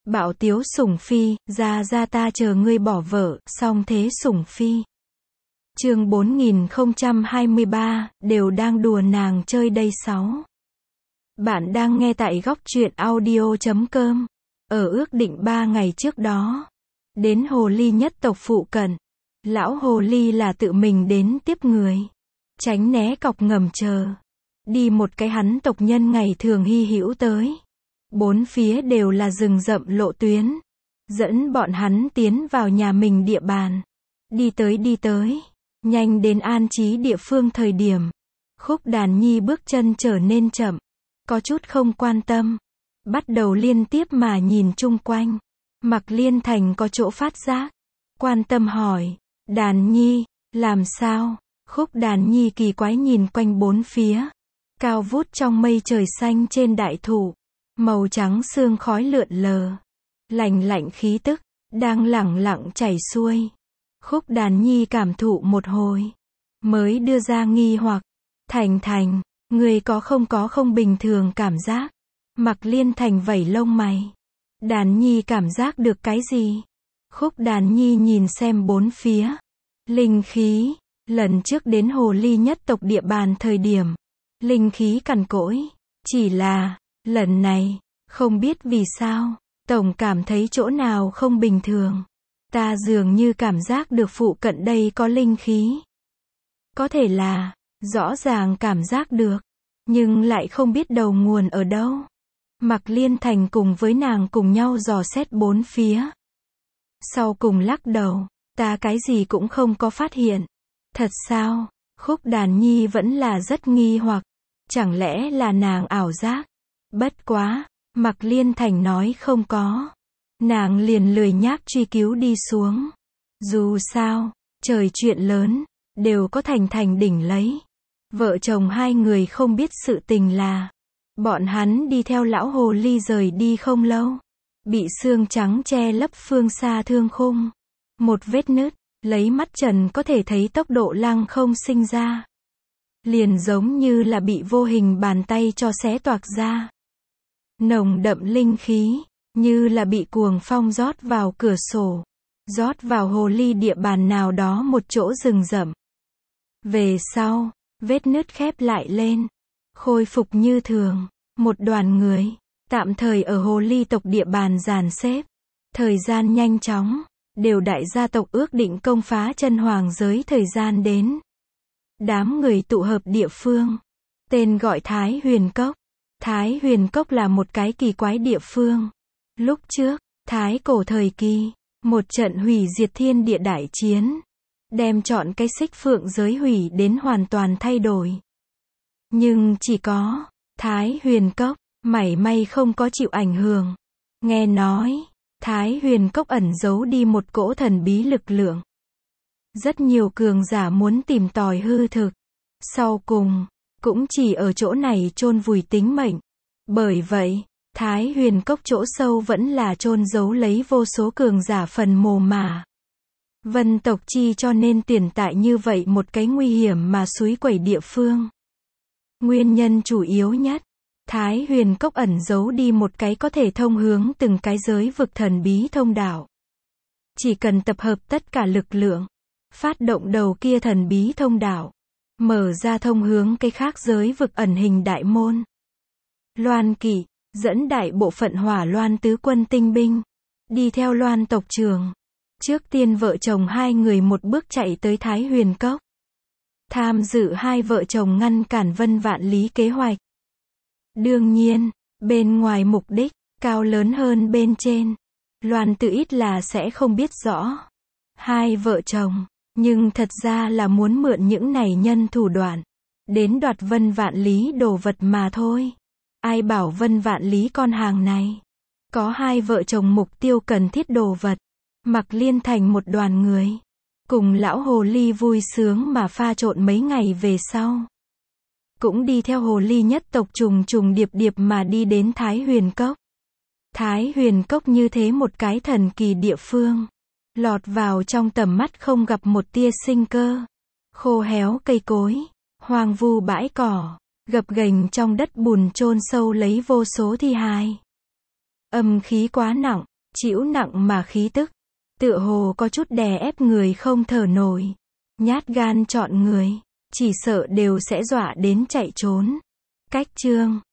Bạo tiếu sủng phi, ra ta chờ ngươi bỏ vợ, song thế sủng phi. Chương 4023, đều đang đùa nàng chơi đây 6. Bạn đang nghe tại góc truyện audio.com. Ở ước định 3 ngày trước đó, đến hồ ly nhất tộc phụ cận, lão hồ ly là tự mình đến tiếp người, tránh né cọc ngầm chờ. Đi một cái hắn tộc nhân ngày thường hy hữu tới. Bốn phía đều là rừng rậm lộ tuyến, dẫn bọn hắn tiến vào nhà mình địa bàn. Đi tới, nhanh đến an trí địa phương thời điểm. Khúc Đàn Nhi bước chân trở nên chậm, có chút không quan tâm, bắt đầu liên tiếp mà nhìn chung quanh. Mạc Liên Thành có chỗ phát giác, quan tâm hỏi, Đàn Nhi, làm sao? Khúc Đàn Nhi kỳ quái nhìn quanh bốn phía, cao vút trong mây trời xanh trên đại thụ, màu trắng sương khói lượn lờ, lành lạnh khí tức, đang lẳng lặng chảy xuôi. Khúc Đàn Nhi cảm thụ một hồi, mới đưa ra nghi hoặc, Thành, người có không bình thường cảm giác? Mạc Liên Thành vẩy lông mày. Đàn Nhi cảm giác được cái gì? Khúc Đàn Nhi nhìn xem bốn phía. Linh khí, lần trước đến hồ ly nhất tộc địa bàn thời điểm, linh khí cằn cỗi, chỉ là, lần này, không biết vì sao, tổng cảm thấy chỗ nào không bình thường. Ta dường như cảm giác được phụ cận đây có linh khí. Có thể là, rõ ràng cảm giác được, nhưng lại không biết đầu nguồn ở đâu. Mạc Liên Thành cùng với nàng cùng nhau dò xét bốn phía. Sau cùng lắc đầu, ta cái gì cũng không có phát hiện. Thật sao? Khúc Đàn Nhi vẫn là rất nghi hoặc, chẳng lẽ là nàng ảo giác? Bất quá, Mạc Liên Thành nói không có. Nàng liền lười nhác truy cứu đi xuống. Dù sao, trời chuyện lớn, đều có Thành đỉnh lấy. Vợ chồng hai người không biết sự tình là, bọn hắn đi theo lão hồ ly rời đi không lâu. Bị sương trắng che lấp phương xa thương khung. Một vết nứt, lấy mắt trần có thể thấy tốc độ lăng không sinh ra. Liền giống như là bị vô hình bàn tay cho xé toạc ra. Nồng đậm linh khí, như là bị cuồng phong rót vào cửa sổ, rót vào hồ ly địa bàn nào đó một chỗ rừng rậm. Về sau, vết nứt khép lại lên, khôi phục như thường, một đoàn người, tạm thời ở hồ ly tộc địa bàn dàn xếp. Thời gian nhanh chóng, đều đại gia tộc ước định công phá chân hoàng giới thời gian đến. Đám người tụ hợp địa phương, tên gọi Thái Huyền Cốc. Thái Huyền Cốc là một cái kỳ quái địa phương. Lúc trước, Thái cổ thời kỳ, một trận hủy diệt thiên địa đại chiến, đem chọn cái Xích Phượng giới hủy đến hoàn toàn thay đổi. Nhưng chỉ có Thái Huyền Cốc, mảy may không có chịu ảnh hưởng. Nghe nói, Thái Huyền Cốc ẩn giấu đi một cỗ thần bí lực lượng. Rất nhiều cường giả muốn tìm tòi hư thực. Sau cùng, cũng chỉ ở chỗ này chôn vùi tính mệnh. Bởi vậy, Thái Huyền Cốc chỗ sâu vẫn là chôn giấu lấy vô số cường giả phần mồ mả. Vân tộc chi cho nên tuyển tại như vậy một cái nguy hiểm mà suối quẩy địa phương. Nguyên nhân chủ yếu nhất, Thái Huyền Cốc ẩn giấu đi một cái có thể thông hướng từng cái giới vực thần bí thông đạo. Chỉ cần tập hợp tất cả lực lượng, phát động đầu kia thần bí thông đạo, mở ra thông hướng cái khác giới vực ẩn hình đại môn. Loan Kỵ dẫn đại bộ phận Hỏa Loan tứ quân tinh binh, đi theo Loan tộc trưởng. Trước tiên vợ chồng hai người một bước chạy tới Thái Huyền Cốc. Tham dự hai vợ chồng ngăn cản Vân Vạn Lý kế hoạch. Đương nhiên, bên ngoài mục đích, cao lớn hơn bên trên. Loan tự ít là sẽ không biết rõ. Hai vợ chồng, nhưng thật ra là muốn mượn những này nhân thủ đoạn, đến đoạt Vân Vạn Lý đồ vật mà thôi. Ai bảo Vân Vạn Lý con hàng này, có hai vợ chồng mục tiêu cần thiết đồ vật. Mạc Liên Thành một đoàn người, cùng lão hồ ly vui sướng mà pha trộn mấy ngày về sau. Cũng đi theo hồ ly nhất tộc trùng điệp mà đi đến Thái Huyền Cốc. Thái Huyền Cốc như thế một cái thần kỳ địa phương. Lọt vào trong tầm mắt không gặp một tia sinh cơ. Khô héo cây cối, hoang vu bãi cỏ, gập ghềnh trong đất bùn chôn sâu lấy vô số thi hài. Âm khí quá nặng, Trĩu nặng mà khí tức, tựa hồ có chút đè ép người không thở nổi. Nhát gan chọn người, chỉ sợ đều sẽ dọa đến chạy trốn. Cách chương